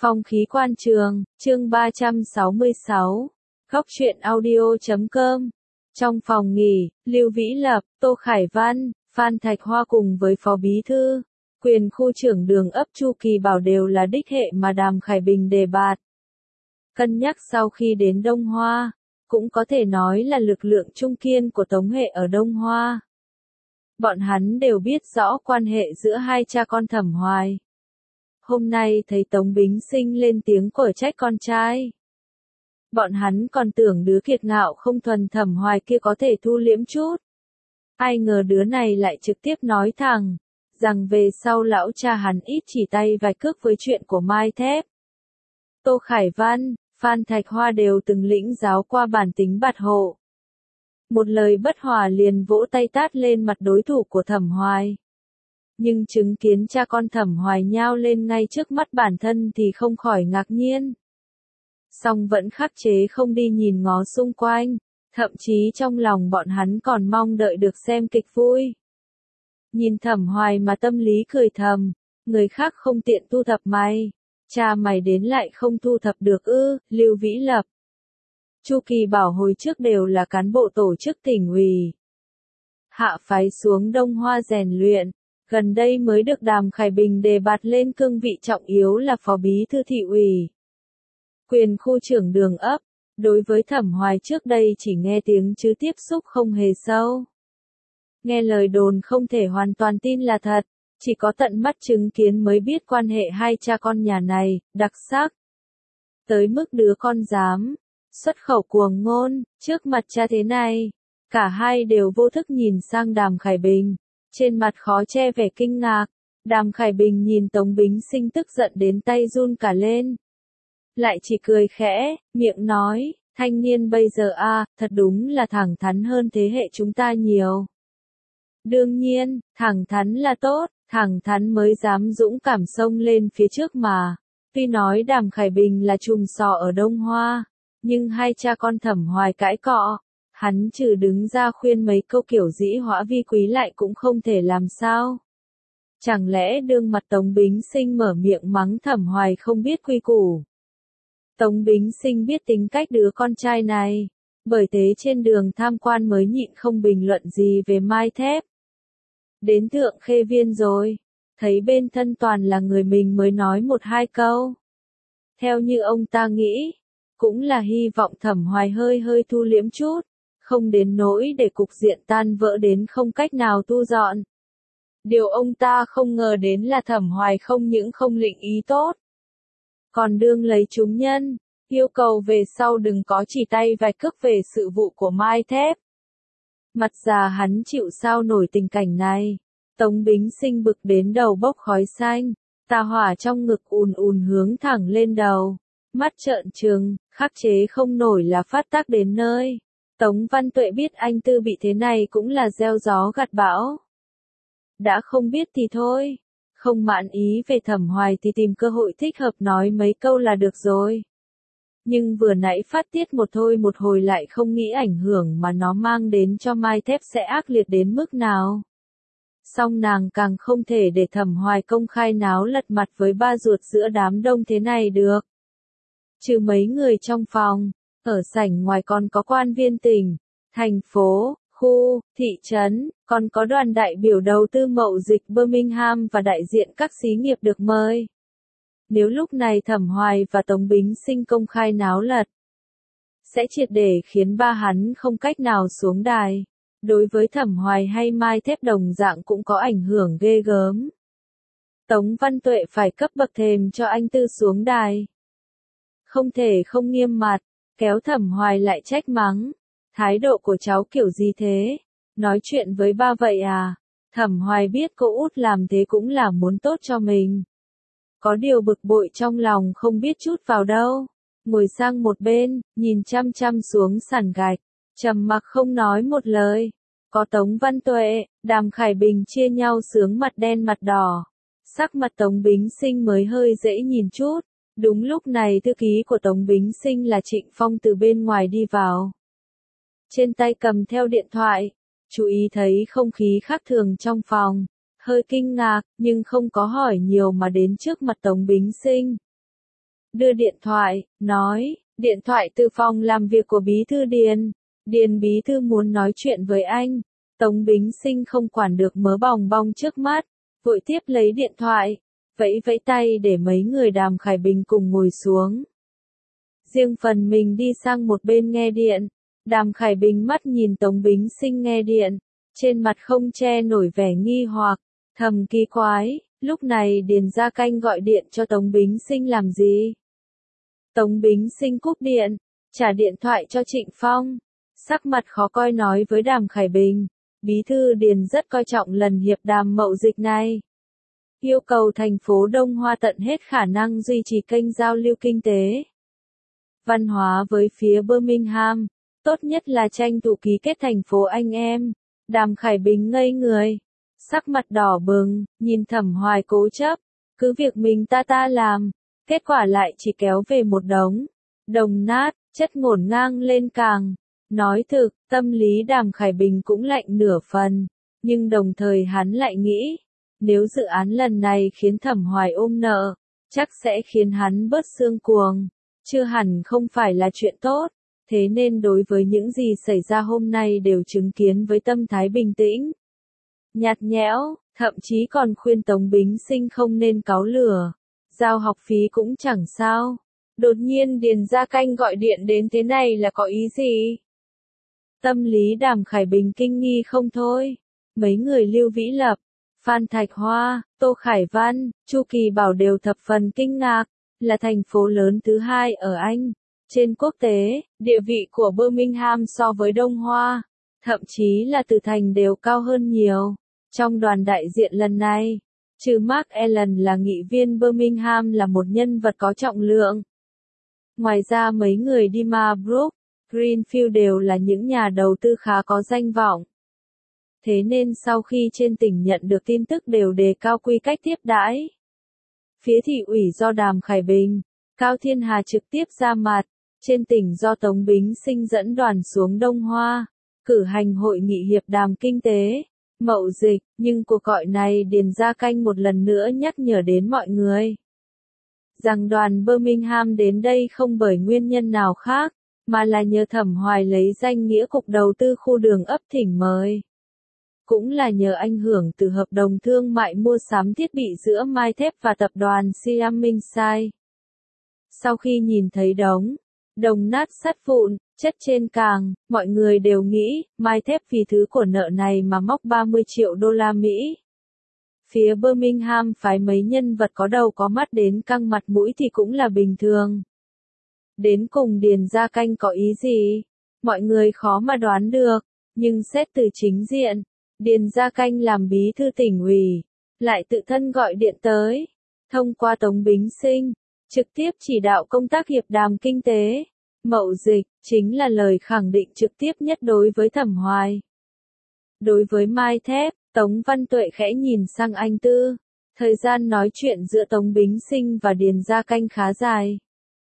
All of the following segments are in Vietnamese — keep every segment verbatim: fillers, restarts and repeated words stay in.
Phong khí quan trường, chương ba trăm sáu mươi sáu. Góc truyện audio chấm com. Trong phòng nghỉ, Lưu Vĩ Lập, Tô Khải Văn, Phan Thạch Hoa cùng với Phó Bí Thư, quyền khu trưởng đường ấp Chu Kỳ Bảo đều là đích hệ mà Đàm Khải Bình đề bạt. Cân nhắc sau khi đến Đông Hoa, cũng có thể nói là lực lượng trung kiên của Tống hệ ở Đông Hoa. Bọn hắn đều biết rõ quan hệ giữa hai cha con Thẩm Hoài. Hôm nay thấy Tống Bính Sinh lên tiếng quở trách con trai. Bọn hắn còn tưởng đứa kiệt ngạo không thuần Thẩm Hoài kia có thể thu liễm chút. Ai ngờ đứa này lại trực tiếp nói thẳng, rằng về sau lão cha hắn ít chỉ tay vài cước với chuyện của Mai Thép. Tô Khải Văn, Phan Thạch Hoa đều từng lĩnh giáo qua bản tính bạt hộ. Một lời bất hòa liền vỗ tay tát lên mặt đối thủ của Thẩm Hoài. Nhưng chứng kiến cha con Thẩm Hoài nhao lên ngay trước mắt bản thân thì không khỏi ngạc nhiên. Song vẫn khắc chế không đi nhìn ngó xung quanh, thậm chí trong lòng bọn hắn còn mong đợi được xem kịch vui. Nhìn Thẩm Hoài mà tâm lý cười thầm, người khác không tiện thu thập mày, cha mày đến lại không thu thập được ư? Lưu Vĩ Lập, Chu Kỳ Bảo hồi trước đều là cán bộ tổ chức tỉnh ủy, hạ phái xuống Đông Hoa rèn luyện. Gần đây mới được Đàm Khải Bình đề bạt lên cương vị trọng yếu là Phó Bí Thư Thị ủy, quyền khu trưởng đường ấp. Đối với Thẩm Hoài trước đây chỉ nghe tiếng chứ tiếp xúc không hề sâu. Nghe lời đồn không thể hoàn toàn tin là thật, chỉ có tận mắt chứng kiến mới biết quan hệ hai cha con nhà này, đặc sắc. Tới mức đứa con dám, xuất khẩu cuồng ngôn, trước mặt cha thế này. Cả hai đều vô thức nhìn sang Đàm Khải Bình. Trên mặt khó che vẻ kinh ngạc, Đàm Khải Bình nhìn Tống Bính Sinh tức giận đến tay run cả lên. Lại chỉ cười khẽ, miệng nói, thanh niên bây giờ a, à, thật đúng là thẳng thắn hơn thế hệ chúng ta nhiều. Đương nhiên, thẳng thắn là tốt, thẳng thắn mới dám dũng cảm xông lên phía trước mà. Tuy nói Đàm Khải Bình là trùm sò ở Đông Hoa, nhưng hai cha con Thẩm Hoài cãi cọ. Hắn trừ đứng ra khuyên mấy câu kiểu dĩ hõa vi quý lại cũng không thể làm sao. Chẳng lẽ đương mặt Tống Bính Sinh mở miệng mắng Thẩm Hoài không biết quy củ. Tống Bính Sinh biết tính cách đứa con trai này, bởi thế trên đường tham quan mới nhịn không bình luận gì về Mai Thép. Đến Thượng Khê Viên rồi, thấy bên thân toàn là người mình mới nói một hai câu. Theo như ông ta nghĩ, cũng là hy vọng Thẩm Hoài hơi hơi thu liễm chút. Không đến nỗi để cục diện tan vỡ đến không cách nào tu dọn. Điều ông ta không ngờ đến là Thẩm Hoài không những không lĩnh ý tốt, còn đương lấy chúng nhân, yêu cầu về sau đừng có chỉ tay vài cước về sự vụ của Mai Thép. Mặt già hắn chịu sao nổi tình cảnh này. Tống Bính Sinh bực đến đầu bốc khói xanh, tà hỏa trong ngực ùn ùn hướng thẳng lên đầu, mắt trợn trừng, khắc chế không nổi là phát tác đến nơi. Tống Văn Tuệ biết anh Tư bị thế này cũng là gieo gió gặt bão. Đã không biết thì thôi, không mãn ý về Thẩm Hoài thì tìm cơ hội thích hợp nói mấy câu là được rồi. Nhưng vừa nãy phát tiết một thôi một hồi lại không nghĩ ảnh hưởng mà nó mang đến cho Mai Thép sẽ ác liệt đến mức nào. Song nàng càng không thể để Thẩm Hoài công khai náo lật mặt với ba ruột giữa đám đông thế này được. Trừ mấy người trong phòng. Ở sảnh ngoài còn có quan viên tỉnh, thành phố, khu, thị trấn, còn có đoàn đại biểu đầu tư mậu dịch Birmingham và đại diện các xí nghiệp được mời. Nếu lúc này Thẩm Hoài và Tống Bính Sinh công khai náo lật, sẽ triệt để khiến ba hắn không cách nào xuống đài. Đối với Thẩm Hoài hay Mai Thép đồng dạng cũng có ảnh hưởng ghê gớm. Tống Văn Tuệ phải cấp bậc thềm cho anh Tư xuống đài. Không thể không nghiêm mặt. Kéo Thẩm Hoài lại trách mắng. Thái độ của cháu kiểu gì thế? Nói chuyện với ba vậy à? Thẩm Hoài biết cô út làm thế cũng là muốn tốt cho mình. Có điều bực bội trong lòng không biết chút vào đâu. Ngồi sang một bên, nhìn chăm chăm xuống sàn gạch. Trầm mặc không nói một lời. Có Tống Văn Tuệ, Đàm Khải Bình chia nhau sướng mặt đen mặt đỏ. Sắc mặt Tống Bính Sinh mới hơi dễ nhìn chút. Đúng lúc này thư ký của Tống Bính Sinh là Trịnh Phong từ bên ngoài đi vào. Trên tay cầm theo điện thoại, chú ý thấy không khí khác thường trong phòng, hơi kinh ngạc, nhưng không có hỏi nhiều mà đến trước mặt Tống Bính Sinh. đưa điện thoại, nói, điện thoại từ phòng làm việc của bí thư Điền. Điền bí thư muốn nói chuyện với anh. Tống Bính Sinh không quản được mớ bòng bong trước mắt, vội tiếp lấy điện thoại, vẫy vẫy tay để mấy người Đàm Khải Bình cùng ngồi xuống. Riêng phần mình đi sang một bên nghe điện. Đàm Khải Bình mắt nhìn Tống Bính Sinh nghe điện, trên mặt không che nổi vẻ nghi hoặc, thầm kỳ quái, lúc này Điền Gia Canh gọi điện cho Tống Bính Sinh làm gì? Tống Bính Sinh cúp điện, trả điện thoại cho Trịnh Phong, sắc mặt khó coi nói với Đàm Khải Bình, bí thư Điền rất coi trọng lần hiệp đàm mậu dịch này. Yêu cầu thành phố Đông Hoa tận hết khả năng duy trì kênh giao lưu kinh tế, văn hóa với phía Birmingham, tốt nhất là tranh thủ ký kết thành phố anh em. Đàm Khải Bình ngây người, sắc mặt đỏ bừng, nhìn Thẩm Hoài cố chấp, cứ việc mình ta ta làm, kết quả lại chỉ kéo về một đống đồng nát, chất ngổn ngang lên càng. Nói thực, tâm lý Đàm Khải Bình cũng lạnh nửa phần, nhưng đồng thời hắn lại nghĩ, nếu dự án lần này khiến Thẩm Hoài ôm nợ, chắc sẽ khiến hắn bớt xương cuồng, chưa hẳn không phải là chuyện tốt. Thế nên đối với những gì xảy ra hôm nay đều chứng kiến với tâm thái bình tĩnh, nhạt nhẽo, thậm chí còn khuyên Tống Bính Sinh không nên cáu lửa, giao học phí cũng chẳng sao. Đột nhiên Điền Gia Canh gọi điện đến thế này là có ý gì? Tâm lý Đàm Khải Bình kinh nghi không thôi. Mấy người Lưu Vĩ Lập, Phan Thạch Hoa, Tô Khải Văn, Chu Kỳ Bảo đều thập phần kinh ngạc, là thành phố lớn thứ hai ở Anh. Trên quốc tế, địa vị của Birmingham so với Đông Hoa, thậm chí là từ thành đều cao hơn nhiều. Trong đoàn đại diện lần này, trừ Mark Allen là nghị viên Birmingham là một nhân vật có trọng lượng. Ngoài ra mấy người Dimabrook, Greenfield đều là những nhà đầu tư khá có danh vọng. Thế nên sau khi trên tỉnh nhận được tin tức đều đề cao quy cách tiếp đãi. Phía thị ủy do Đàm Khải Bình, Cao Thiên Hà trực tiếp ra mặt. Trên tỉnh do Tống Bính Sinh dẫn đoàn xuống Đông Hoa, cử hành hội nghị hiệp đàm kinh tế, mậu dịch, nhưng cuộc gọi này Điền Gia Canh một lần nữa nhắc nhở đến mọi người, rằng đoàn Birmingham đến đây không bởi nguyên nhân nào khác, mà là nhờ Thẩm Hoài lấy danh nghĩa cục đầu tư khu đường ấp thỉnh mời. Cũng là nhờ ảnh hưởng từ hợp đồng thương mại mua sắm thiết bị giữa Mai Thép và tập đoàn Siam Mingsai. Sau khi nhìn thấy đống đồng nát sắt vụn, chất trên càng, mọi người đều nghĩ, Mai Thép vì thứ của nợ này mà móc ba mươi triệu đô la Mỹ. Phía Birmingham phái mấy nhân vật có đầu có mắt đến căng mặt mũi thì cũng là bình thường. Đến cùng Điền Gia Canh có ý gì? Mọi người khó mà đoán được, nhưng xét từ chính diện, Điền Gia Canh làm bí thư tỉnh ủy, lại tự thân gọi điện tới, thông qua Tống Bính Sinh, trực tiếp chỉ đạo công tác hiệp đàm kinh tế, mậu dịch, chính là lời khẳng định trực tiếp nhất đối với Thẩm Hoài. Đối với Mai Thép, Tống Văn Tuệ khẽ nhìn sang anh Tư, thời gian nói chuyện giữa Tống Bính Sinh và Điền Gia Canh khá dài.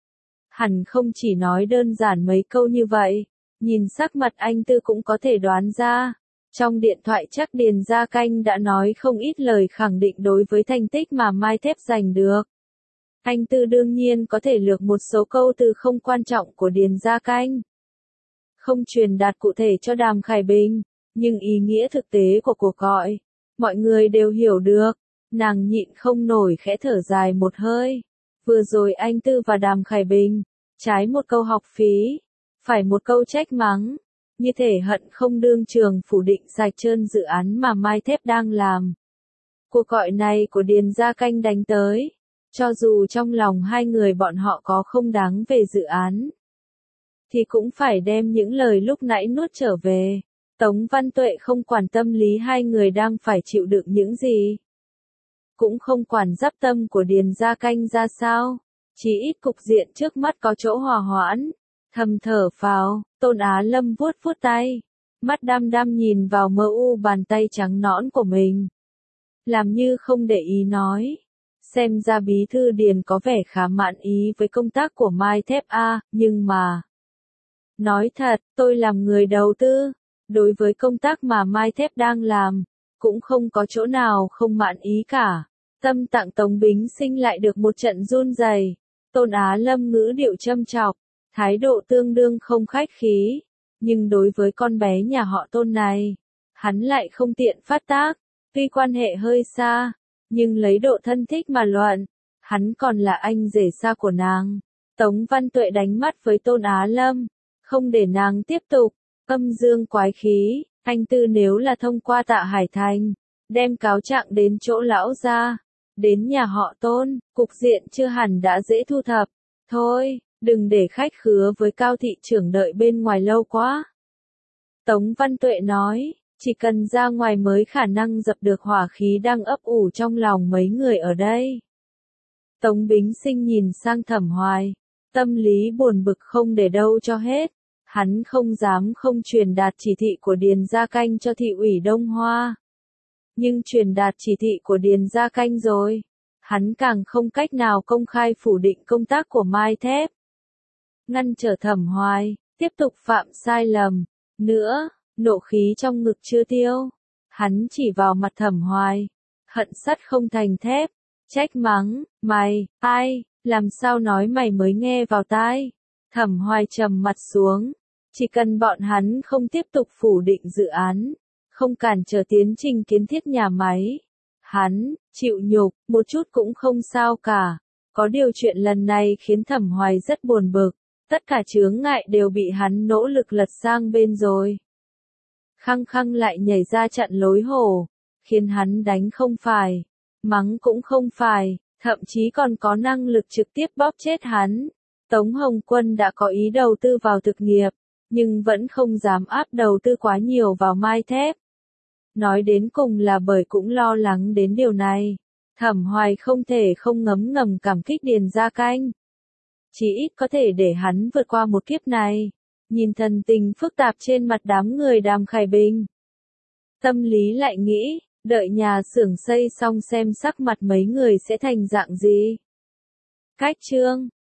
Hẳn không chỉ nói đơn giản mấy câu như vậy, nhìn sắc mặt anh Tư cũng có thể đoán ra. Trong điện thoại chắc Điền Gia Canh đã nói không ít lời khẳng định đối với thành tích mà Mai Thép giành được. Anh Tư đương nhiên có thể lược một số câu từ không quan trọng của Điền Gia Canh. Không truyền đạt cụ thể cho Đàm Khải Bình, nhưng ý nghĩa thực tế của cuộc gọi, mọi người đều hiểu được. Nàng nhịn không nổi khẽ thở dài một hơi. Vừa rồi anh Tư và Đàm Khải Bình, trái một câu học phí, phải một câu trách mắng, như thể hận không đương trường phủ định sạch trơn dự án mà Mai Thép đang làm. Cuộc gọi này của Điền Gia Canh đánh tới, cho dù trong lòng hai người bọn họ có không đáng về dự án, thì cũng phải đem những lời lúc nãy nuốt trở về. Tống Văn Tuệ không quản tâm lý hai người đang phải chịu đựng những gì, cũng không quản giáp tâm của Điền Gia Canh ra sao, chỉ ít cục diện trước mắt có chỗ hòa hoãn. Thầm thở phào, Tôn Á Lâm vuốt vuốt tay, mắt đăm đăm nhìn vào mơ u bàn tay trắng nõn của mình, làm như không để ý nói. Xem ra bí thư Điền có vẻ khá mãn ý với công tác của Mai Thép a, nhưng mà... Nói thật, tôi làm người đầu tư, đối với công tác mà Mai Thép đang làm, cũng không có chỗ nào không mãn ý cả. Tâm tạng Tống Bính Sinh lại được một trận run rẩy. Tôn Á Lâm ngữ điệu châm chọc, thái độ tương đương không khách khí, nhưng đối với con bé nhà họ Tôn này, hắn lại không tiện phát tác, tuy quan hệ hơi xa, nhưng lấy độ thân thích mà luận, hắn còn là anh rể xa của nàng. Tống Văn Tuệ đánh mắt với Tôn Á Lâm, không để nàng tiếp tục, âm dương quái khí, anh Tư nếu là thông qua Tạ Hải Thành, đem cáo trạng đến chỗ lão gia, đến nhà họ Tôn, cục diện chưa hẳn đã dễ thu thập, thôi, đừng để khách khứa với Cao thị trưởng đợi bên ngoài lâu quá. Tống Văn Tuệ nói, chỉ cần ra ngoài mới khả năng dập được hỏa khí đang ấp ủ trong lòng mấy người ở đây. Tống Bính Sinh nhìn sang Thẩm Hoài, tâm lý buồn bực không để đâu cho hết, hắn không dám không truyền đạt chỉ thị của Điền Gia Canh cho thị ủy Đông Hoa. Nhưng truyền đạt chỉ thị của Điền Gia Canh rồi, hắn càng không cách nào công khai phủ định công tác của Mai Thép. Ngăn trở Thẩm Hoài, tiếp tục phạm sai lầm, nữa, nộ khí trong ngực chưa tiêu. Hắn chỉ vào mặt Thẩm Hoài, hận sắt không thành thép, trách mắng, mày, ai, làm sao nói mày mới nghe vào tai. Thẩm Hoài trầm mặt xuống, chỉ cần bọn hắn không tiếp tục phủ định dự án, không cản trở tiến trình kiến thiết nhà máy, hắn, chịu nhục, một chút cũng không sao cả. Có điều chuyện lần này khiến Thẩm Hoài rất buồn bực, tất cả chướng ngại đều bị hắn nỗ lực lật sang bên rồi. Khăng khăng lại nhảy ra chặn lối hổ, khiến hắn đánh không phải, mắng cũng không phải, thậm chí còn có năng lực trực tiếp bóp chết hắn. Tống Hồng Quân đã có ý đầu tư vào thực nghiệp, nhưng vẫn không dám áp đầu tư quá nhiều vào Mai Thép. Nói đến cùng là bởi cũng lo lắng đến điều này. Thẩm Hoài không thể không ngấm ngầm cảm kích Điền Gia Canh. Chỉ ít có thể để hắn vượt qua một kiếp này. Nhìn thần tình phức tạp trên mặt đám người Đàm Khải Bình. Tâm lý lại nghĩ, đợi nhà xưởng xây xong xem sắc mặt mấy người sẽ thành dạng gì. Cách chương